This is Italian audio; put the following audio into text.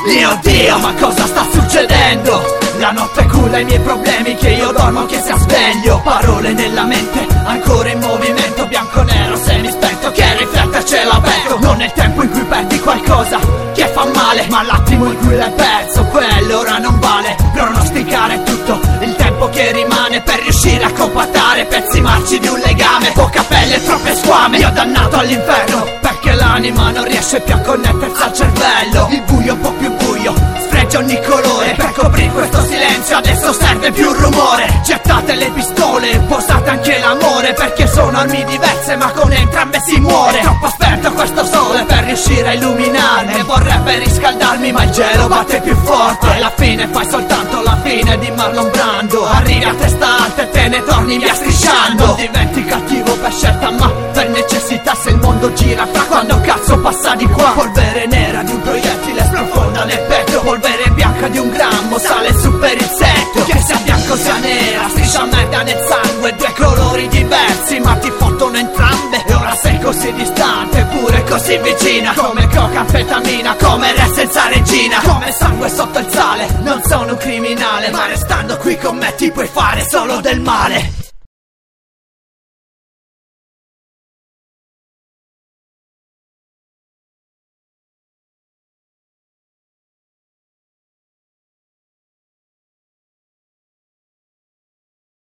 Mio Dio, ma cosa sta succedendo? La notte culla i miei problemi, che io dormo che sia sveglio. Parole nella mente, ancora in movimento, bianco-nero semispento che riflette il cielo aperto. Non è il tempo in cui perdi qualcosa che fa male, ma l'attimo in cui l'hai perso, quello ora non vale. Pronosticare tutto il tempo che rimane per riuscire a compattare pezzi marci di un legame. Poca pelle e troppe squame, io dannato all'inferno, perché l'anima non riesce più a connettersi al cervello. Il buio un po' più buio sfregia ogni colore, per coprire questo silenzio adesso serve più rumore. Gettate le pistole, posate anche l'amore, perché sono armi diverse ma con entrambe si muore. È troppo aperto questo sole per riuscire a illuminarmi, e vorrebbe riscaldarmi ma il gelo batte più forte. Alla fine fai soltanto la fine di Marlon Brando, arrivi a testa alta e te ne torni via strisciando. Non diventi cattivo per scelta ma per necessità, se il mondo gira fra quando cazzo passa di qua. Polvere nera di un proiettile sprofonda nel petto, polvere bianca di un grammo sale su per il setto. Che sia bianco sia nera, striscia merda nel sangue, due colori diversi ma ti fottono entrambe. E ora sei così distante eppure così vicina, come coca anfetamina, come re senza regina, come sangue sotto il sale. Non sono un criminale, ma restando qui con me ti puoi fare solo del male.